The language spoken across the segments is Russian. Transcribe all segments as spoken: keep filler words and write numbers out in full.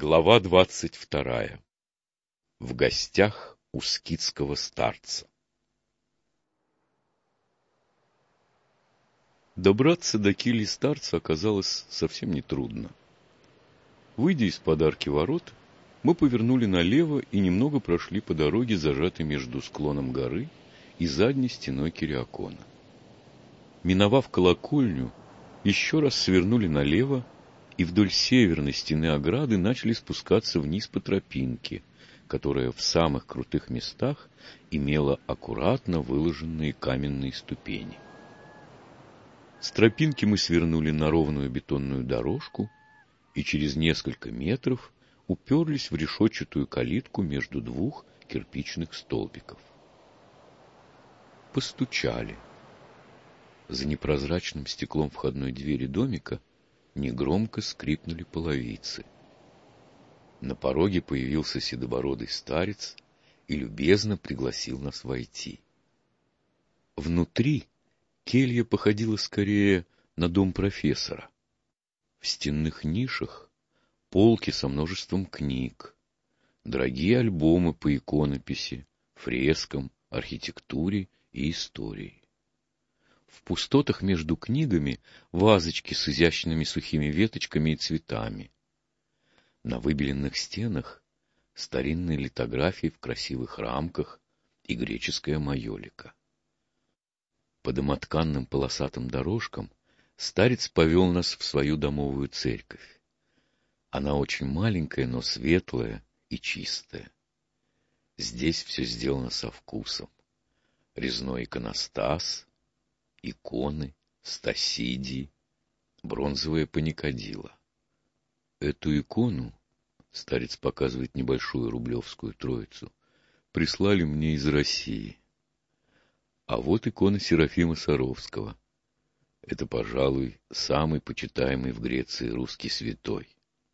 Глава двадцать вторая. В гостях у скитского старца. Добраться до кельи старца оказалось совсем нетрудно. Выйдя из подарки ворот, мы повернули налево и немного прошли по дороге, зажатой между склоном горы и задней стеной Кириакона. Миновав колокольню, еще раз свернули налево и вдоль северной стены ограды начали спускаться вниз по тропинке, которая в самых крутых местах имела аккуратно выложенные каменные ступени. С тропинки мы свернули на ровную бетонную дорожку и через несколько метров уперлись в решетчатую калитку между двух кирпичных столбиков. Постучали. За непрозрачным стеклом входной двери домика негромко скрипнули половицы. На пороге появился седобородый старец и любезно пригласил нас войти. Внутри келья походила скорее на дом профессора. В стенных нишах полки со множеством книг, дорогие альбомы по иконописи, фрескам, архитектуре и истории. В пустотах между книгами вазочки с изящными сухими веточками и цветами. На выбеленных стенах старинные литографии в красивых рамках и греческая майолика. По домотканным полосатым дорожкам старец повел нас в свою домовую церковь. Она очень маленькая, но светлая и чистая. Здесь все сделано со вкусом. Резной иконостас, иконы, стасидии, бронзовая паникадила. Эту икону, старец показывает небольшую рублевскую троицу, прислали мне из России. А вот икона Серафима Саровского. Это, пожалуй, самый почитаемый в Греции русский святой.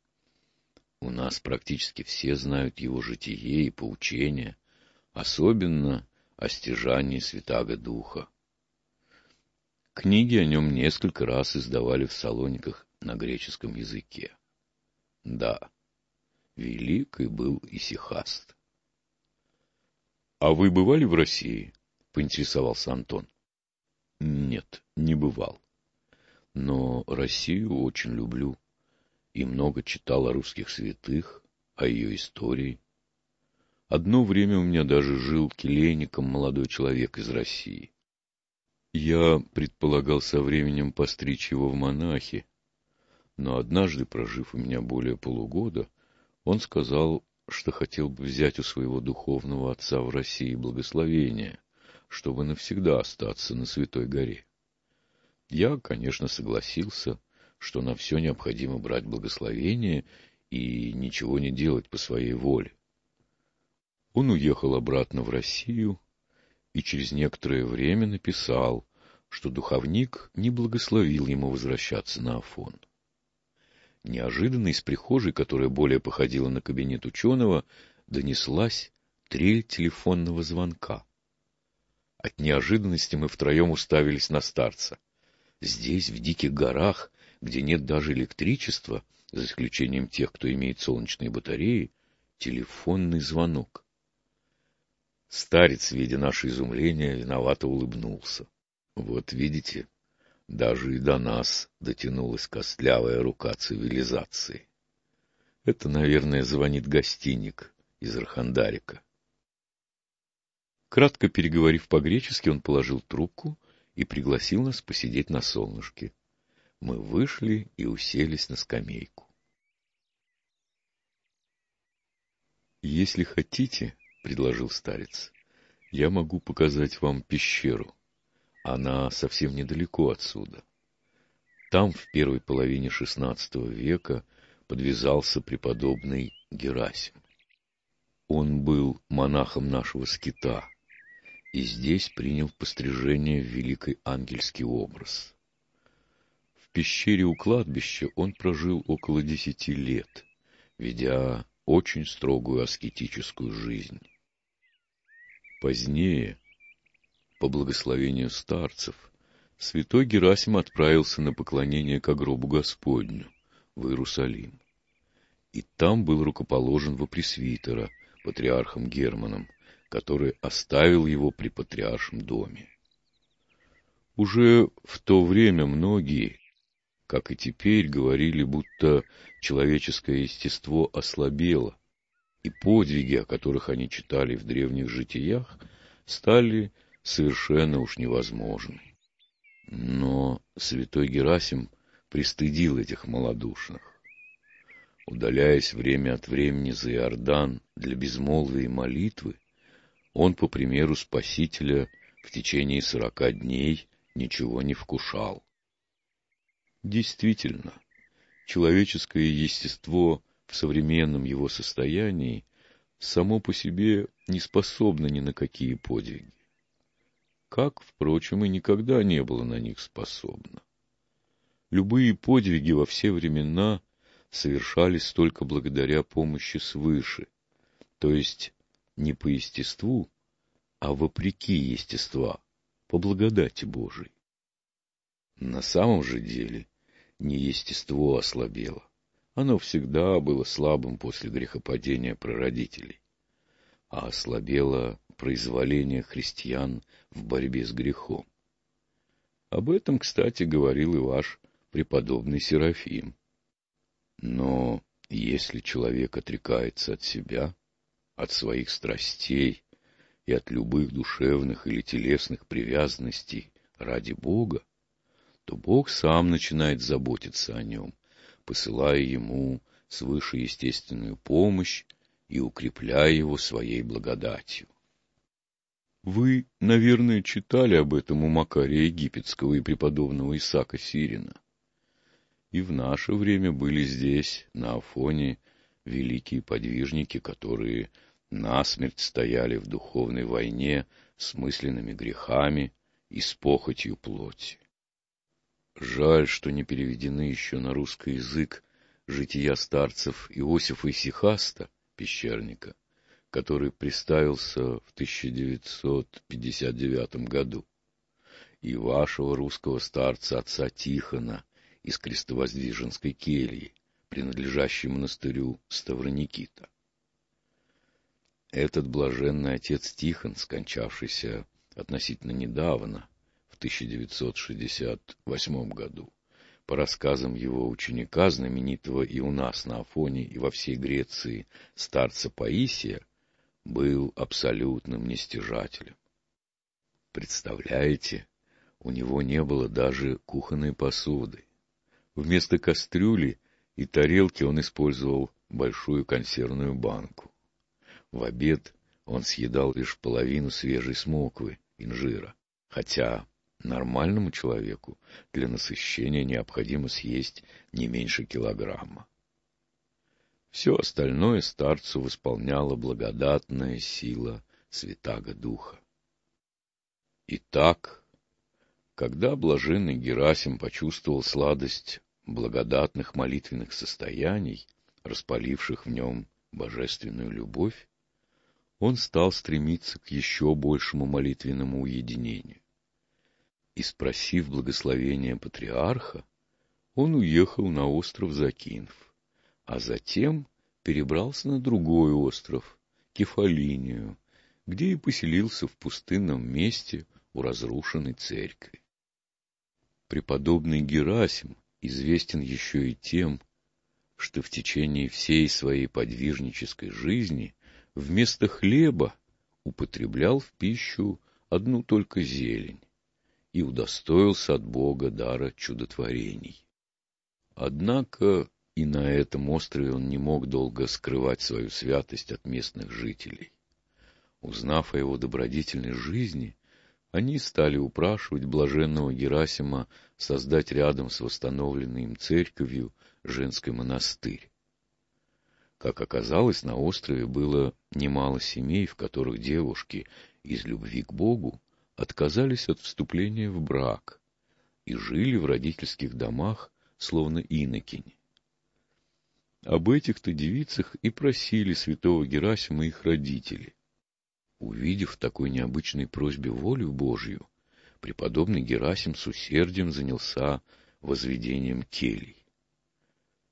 У нас практически все знают его житие и поучения, особенно о стяжании Святаго Духа. Книги о нем несколько раз издавали в Салониках на греческом языке. Да, великий был Исихаст. — А вы бывали в России? — поинтересовался Антон. — Нет, не бывал. Но Россию очень люблю и много читал о русских святых, о ее истории. Одно время у меня даже жил келейником молодой человек из России. Я предполагал со временем постричь его в монахи, но однажды, прожив у меня более полугода, он сказал, что хотел бы взять у своего духовного отца в России благословение, чтобы навсегда остаться на Святой горе. Я, конечно, согласился, что на все необходимо брать благословение и ничего не делать по своей воле. Он уехал обратно в Россию и через некоторое время написал, что духовник не благословил ему возвращаться на Афон. Неожиданно из прихожей, которая более походила на кабинет ученого, донеслась трель телефонного звонка. От неожиданности мы втроем уставились на старца. Здесь, в диких горах, где нет даже электричества, за исключением тех, кто имеет солнечные батареи, телефонный звонок. Старец, видя наше изумление, виновато улыбнулся. Вот видите, даже и до нас дотянулась костлявая рука цивилизации. Это, наверное, звонит гостиник из Архандарика. Кратко переговорив по-гречески, он положил трубку и пригласил нас посидеть на солнышке. Мы вышли и уселись на скамейку. «Если хотите, — предложил старец, — я могу показать вам пещеру. Она совсем недалеко отсюда. Там в первой половине шестнадцатого века подвязался преподобный Герасим. Он был монахом нашего скита и здесь принял пострижение в великий ангельский образ. В пещере у кладбища он прожил около десяти лет, ведя очень строгую аскетическую жизнь. Позднее, по благословению старцев, святой Герасим отправился на поклонение ко гробу Господню в Иерусалим. и там был рукоположен во пресвитера патриархом Германом, который оставил его при патриаршем доме. Уже в то время многие, как и теперь, говорили, будто человеческое естество ослабело, и подвиги, о которых они читали в древних житиях, стали совершенно уж невозможны. Но святой Герасим пристыдил этих малодушных. Удаляясь время от времени за Иордан для безмолвия и молитвы, он, по примеру Спасителя, в течение сорока дней ничего не вкушал. Действительно, человеческое естество в современном его состоянии само по себе не способно ни на какие подвиги, как, впрочем, и никогда не было на них способно. Любые подвиги во все времена совершались только благодаря помощи свыше, то есть не по естеству, а вопреки естества, по благодати Божией. На самом же деле не естество ослабело, оно всегда было слабым после грехопадения прародителей, а ослабело произволение христиан в борьбе с грехом. Об этом, кстати, говорил и ваш преподобный Серафим. Но если человек отрекается от себя, от своих страстей и от любых душевных или телесных привязанностей ради Бога, то Бог сам начинает заботиться о нем, посылая ему свышеестественную помощь и укрепляя его своей благодатью. Вы, наверное, читали об этом у Макария Египетского и преподобного Исаака Сирина. И в наше время были здесь, на Афоне, великие подвижники, которые насмерть стояли в духовной войне с мысленными грехами и с похотью плоти. Жаль, что не переведены еще на русский язык жития старцев Иосифа Исихаста, пещерника, который приставился в тысяча девятьсот пятьдесят девятом году, и вашего русского старца отца Тихона из Крестовоздвиженской кельи, принадлежащей монастырю Ставроникита. Этот блаженный отец Тихон, скончавшийся относительно недавно, в тысяча девятьсот шестьдесят восьмом году, по рассказам его ученика, знаменитого и у нас на Афоне, и во всей Греции, старца Паисия, был абсолютным нестяжателем. Представляете, у него не было даже кухонной посуды. Вместо кастрюли и тарелки он использовал большую консервную банку. В обед он съедал лишь половину свежей смоквы, инжира, хотя нормальному человеку для насыщения необходимо съесть не меньше килограмма. Все остальное старцу восполняла благодатная сила Святаго Духа. Итак, когда блаженный Герасим почувствовал сладость благодатных молитвенных состояний, распаливших в нем божественную любовь, он стал стремиться к еще большему молитвенному уединению. И, спросив благословения патриарха, он уехал на остров Закинф, а затем перебрался на другой остров, Кефалинию, где и поселился в пустынном месте у разрушенной церкви. Преподобный Герасим известен еще и тем, что в течение всей своей подвижнической жизни вместо хлеба употреблял в пищу одну только зелень и удостоился от Бога дара чудотворений. Однако и на этом острове он не мог долго скрывать свою святость от местных жителей. Узнав о его добродетельной жизни, они стали упрашивать блаженного Герасима создать рядом с восстановленной им церковью женский монастырь. Как оказалось, на острове было немало семей, в которых девушки из любви к Богу отказались от вступления в брак и жили в родительских домах, словно инокини. Об этих-то девицах и просили святого Герасима их родители. Увидев в такой необычной просьбе волю Божью, преподобный Герасим с усердием занялся возведением келий.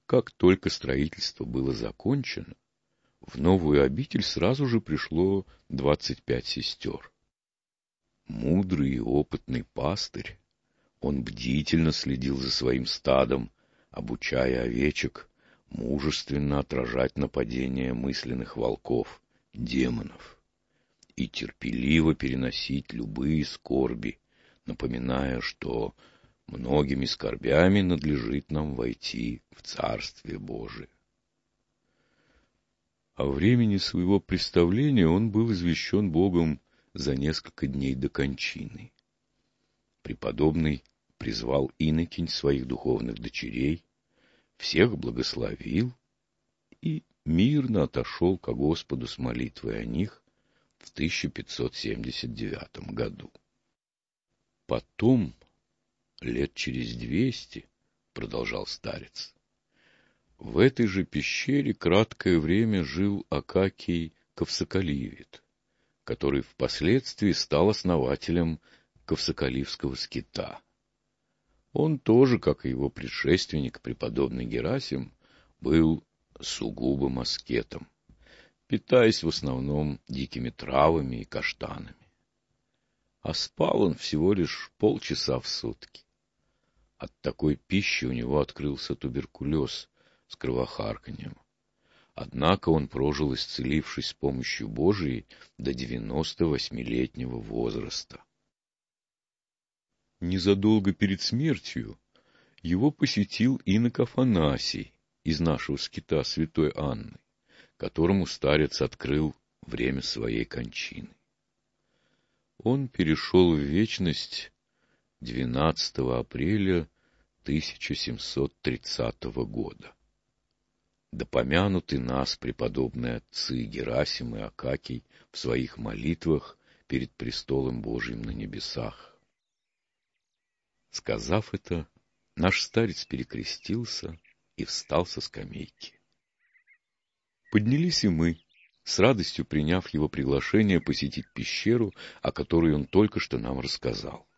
Как только строительство было закончено, в новую обитель сразу же пришло двадцать пять сестер. Мудрый и опытный пастырь, он бдительно следил за своим стадом, обучая овечек мужественно отражать нападения мысленных волков, демонов, и терпеливо переносить любые скорби, напоминая, что многими скорбями надлежит нам войти в Царствие Божие. О времени своего представления он был извещен Богом за несколько дней до кончины. Преподобный призвал инокинь своих духовных дочерей, всех благословил и мирно отошел ко Господу с молитвой о них в тысяча пятьсот семьдесят девятом году. Потом, лет через двести, продолжал старец, в этой же пещере краткое время жил Акакий Ковсокаливит, который впоследствии стал основателем Ковсокаливского скита. Он тоже, как и его предшественник, преподобный Герасим, был сугубым аскетом, питаясь в основном дикими травами и каштанами. А спал он всего лишь полчаса в сутки. От такой пищи у него открылся туберкулез с кровохарканьем. Однако он прожил, исцелившись с помощью Божией, до девяносто восьмилетнего возраста. Незадолго перед смертью его посетил инок Афанасий из нашего скита святой Анны, которому старец открыл время своей кончины. Он перешел в вечность двенадцатого апреля тысяча семьсот тридцатого года. Да помянуты нас преподобные отцы Герасим и Акакий в своих молитвах перед престолом Божиим на небесах. Сказав это, наш старец перекрестился и встал со скамейки. Поднялись и мы, с радостью приняв его приглашение посетить пещеру, о которой он только что нам рассказал.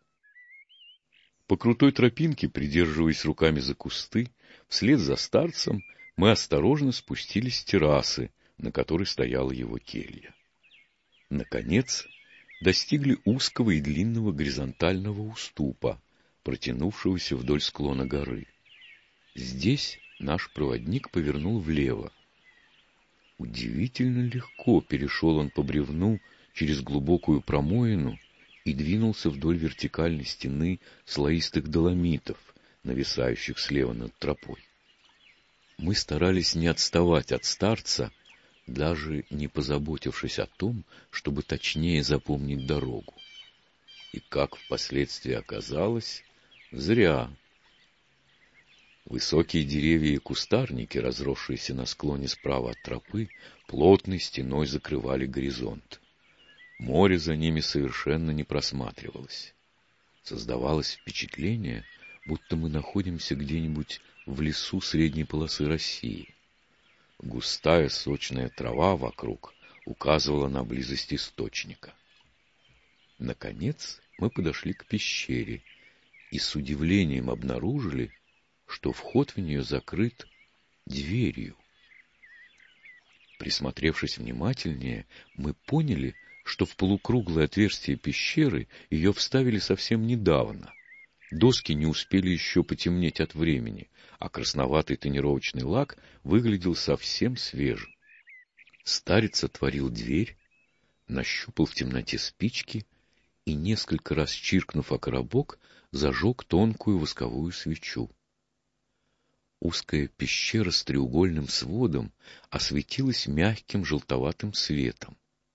По крутой тропинке, придерживаясь руками за кусты, вслед за старцем мы осторожно спустились с террасы, на которой стояла его келья. Наконец, достигли узкого и длинного горизонтального уступа, протянувшегося вдоль склона горы. Здесь наш проводник повернул влево. Удивительно легко перешел он по бревну через глубокую промоину и двинулся вдоль вертикальной стены слоистых доломитов, нависающих слева над тропой. Мы старались не отставать от старца, даже не позаботившись о том, чтобы точнее запомнить дорогу. И, как впоследствии оказалось, зря. Высокие деревья и кустарники, разросшиеся на склоне справа от тропы, плотной стеной закрывали горизонт. Море за ними совершенно не просматривалось. Создавалось впечатление, будто мы находимся где-нибудь в лесу средней полосы России. Густая сочная трава вокруг указывала на близость источника. Наконец мы подошли к пещере и с удивлением обнаружили, что вход в нее закрыт дверью. Присмотревшись внимательнее, мы поняли, что в полукруглое отверстие пещеры ее вставили совсем недавно. Доски не успели еще потемнеть от времени, а красноватый тонировочный лак выглядел совсем свежим. Старец отворил дверь, нащупал в темноте спички и, несколько раз чиркнув о коробок, зажег тонкую восковую свечу. Узкая пещера с треугольным сводом осветилась мягким желтоватым светом.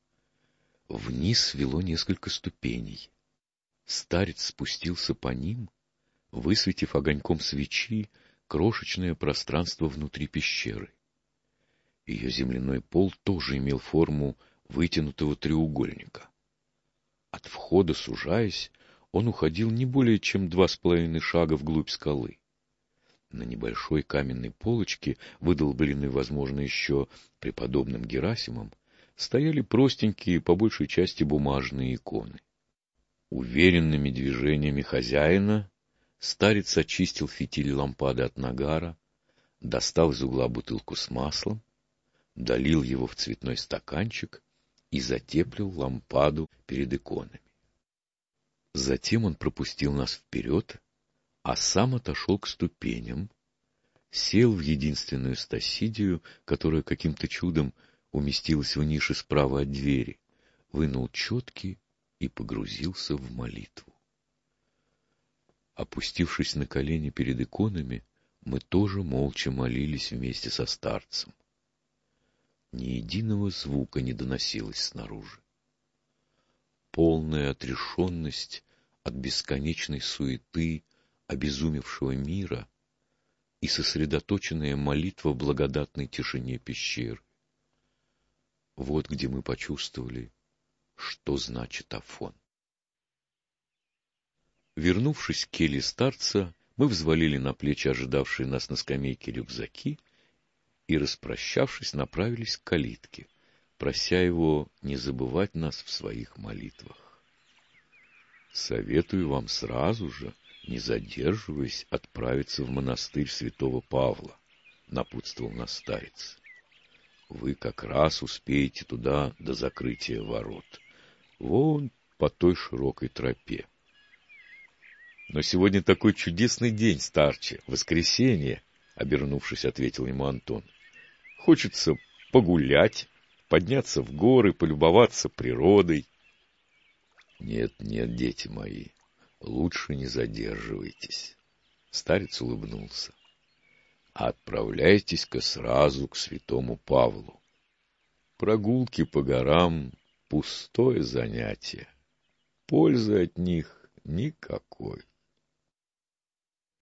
Вниз вело несколько ступеней. Старец спустился по ним, высветив огоньком свечи крошечное пространство внутри пещеры. Ее земляной пол тоже имел форму вытянутого треугольника. От входа, сужаясь, он уходил не более чем два с половиной шага вглубь скалы. На небольшой каменной полочке, выдолбленной, возможно, еще преподобным Герасимом, стояли простенькие, по большей части бумажные иконы. Уверенными движениями хозяина старец очистил фитиль лампады от нагара, достал из угла бутылку с маслом, долил его в цветной стаканчик и затеплил лампаду перед иконами. Затем он пропустил нас вперед, а сам отошел к ступеням, сел в единственную стасидию, которая каким-то чудом уместилась в нише справа от двери, вынул четки и погрузился в молитву. Опустившись на колени перед иконами, мы тоже молча молились вместе со старцем. Ни единого звука не доносилось снаружи. Полная отрешенность от бесконечной суеты обезумевшего мира и сосредоточенная молитва в благодатной тишине пещеры. Вот где мы почувствовали, что значит Афон. Вернувшись к келье старца, мы взвалили на плечи ожидавшие нас на скамейке рюкзаки и, распрощавшись, направились к калитке, прося его не забывать нас в своих молитвах. Советую вам сразу же, не задерживаясь, отправиться в монастырь святого Павла, напутствовал нас старец. Вы как раз успеете туда до закрытия ворот, вон по той широкой тропе. Но сегодня такой чудесный день, старче, воскресенье, обернувшись, ответил ему Антон. Хочется погулять, подняться в горы, полюбоваться природой. Нет, нет, дети мои, лучше не задерживайтесь. Старец улыбнулся. Отправляйтесь-ка сразу к святому Павлу. Прогулки по горам — пустое занятие. Пользы от них никакой.